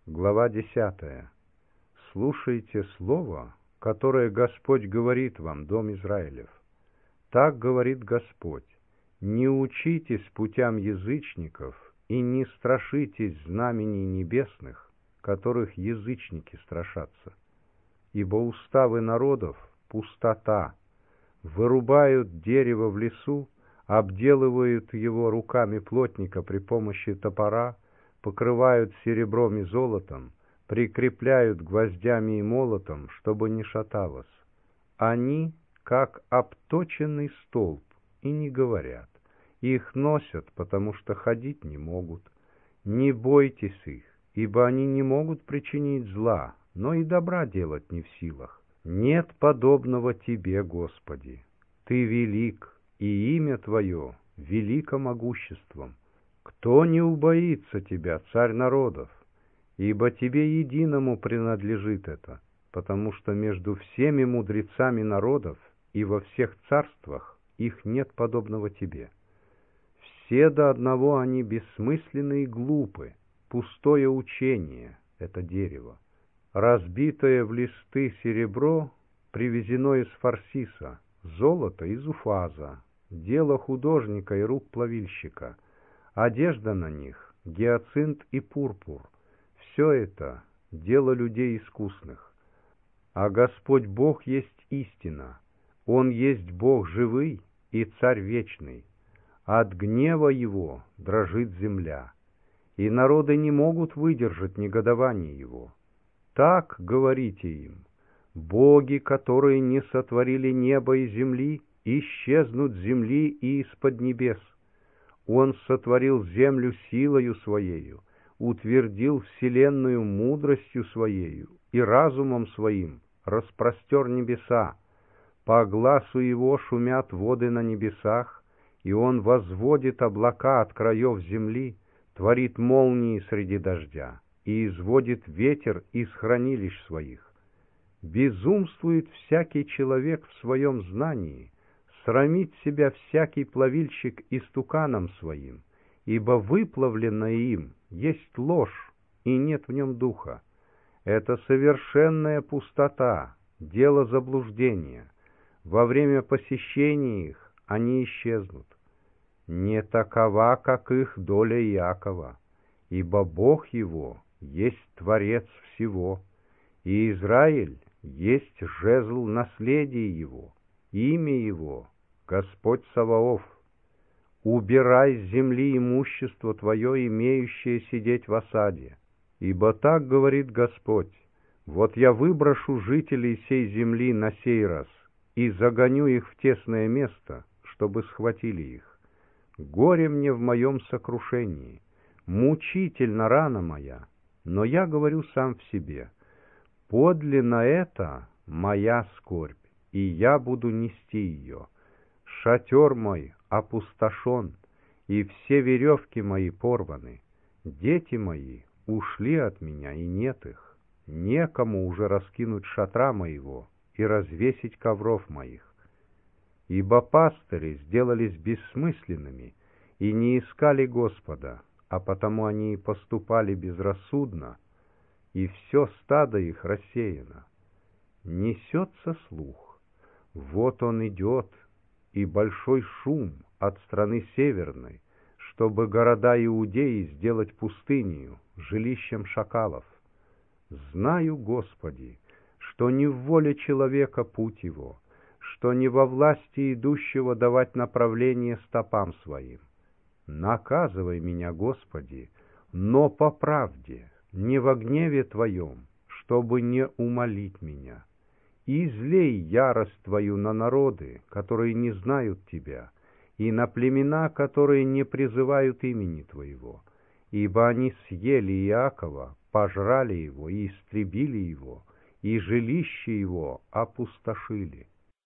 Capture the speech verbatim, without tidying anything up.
Глава десятая. Слушайте слово, которое Господь говорит вам, дом Израилев. Так говорит Господь: не учитесь путям язычников и не страшитесь знамений небесных, которых язычники страшатся. Ибо уставы народов — пустота, вырубают дерево в лесу, обделывают его руками плотника при помощи топора, покрывают серебром и золотом, прикрепляют гвоздями и молотом, чтобы не шаталось. Они, как обточенный столб, и не говорят. Их носят, потому что ходить не могут. Не бойтесь их, ибо они не могут причинить зла, но и добра делать не в силах. Нет подобного Тебе, Господи. Ты велик, и имя Твое велико могуществом. Кто не убоится Тебя, Царь народов? Ибо Тебе единому принадлежит это, потому что между всеми мудрецами народов и во всех царствах их нет подобного Тебе. Все до одного они бессмысленны и глупы, пустое учение — это дерево. Разбитое в листы серебро привезено из Фарсиса, золото из Уфаза, дело художника и рук плавильщика. Одежда на них — гиацинт и пурпур. Все это — дело людей искусных. А Господь Бог есть истина. Он есть Бог живый и Царь вечный. От гнева Его дрожит земля, и народы не могут выдержать негодование Его. Так говорите им: боги, которые не сотворили небо и земли, исчезнут с земли и из-под небес. Он сотворил землю силою Своею, утвердил вселенную мудростью Своею и разумом Своим распростер небеса. По гласу Его шумят воды на небесах, и Он возводит облака от краев земли, творит молнии среди дождя и изводит ветер из хранилищ Своих. Безумствует всякий человек в своем знании, срамит себя всякий плавильщик истуканом своим, ибо выплавленное им есть ложь, и нет в нем духа. Это совершенная пустота, дело заблуждения. Во время посещения их они исчезнут. Не такова, как их доля Иакова, ибо Бог его есть Творец всего, и Израиль есть жезл наследия его, имя его — Господь Саваоф. Убирай с земли имущество твое, имеющее сидеть в осаде, ибо так говорит Господь: вот я выброшу жителей сей земли на сей раз и загоню их в тесное место, чтобы схватили их. Горе мне в моем сокрушении, мучительна рана моя, но я говорю сам в себе: подлинно это моя скорбь, и я буду нести ее. Шатер мой опустошен, и все веревки мои порваны. Дети мои ушли от меня, и нет их. Некому уже раскинуть шатра моего и развесить ковров моих. Ибо пастыри сделались бессмысленными и не искали Господа, а потому они и поступали безрассудно, и все стадо их рассеяно. Несется слух: вот он идет, и большой шум от страны северной, чтобы города Иудеи сделать пустынью, жилищем шакалов. Знаю, Господи, что не в воле человека путь его, что не во власти идущего давать направление стопам своим. Наказывай меня, Господи, но по правде, не во гневе Твоем, чтобы не умолить меня. И излей ярость Твою на народы, которые не знают Тебя, и на племена, которые не призывают имени Твоего, ибо они съели Иакова, пожрали его и истребили его, и жилище его опустошили.